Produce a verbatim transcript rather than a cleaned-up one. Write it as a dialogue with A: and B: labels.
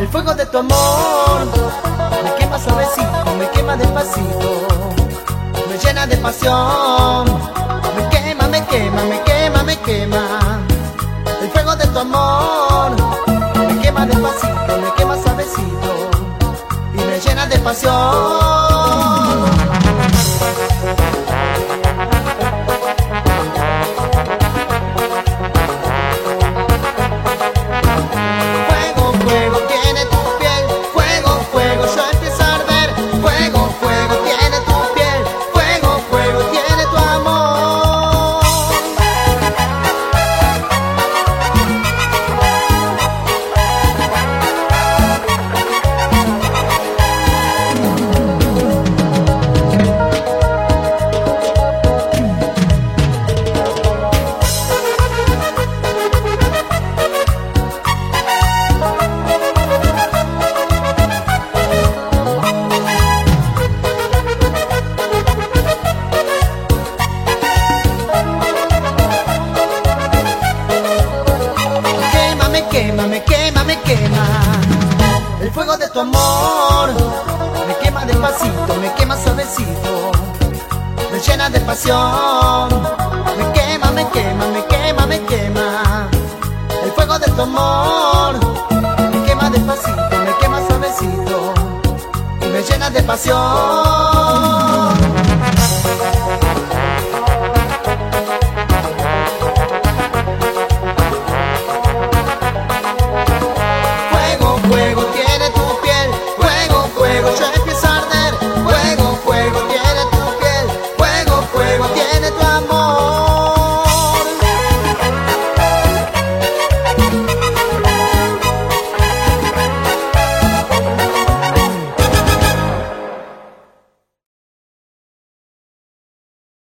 A: fuego de tu amor me quema suavecito, me quema despacito, me llena de pasión. Me quema, me quema, me quema, me quema. El fuego de tu amor me quema despacito, me quema suavecito y me llena de pasión. Me quema, me quema, el fuego de tu amor me quema despacito, me quema suavecito, me llena de pasión. Me quema, me quema, me quema, me quema, el fuego de tu amor me quema despacito, me quema suavecito y me llena de pasión.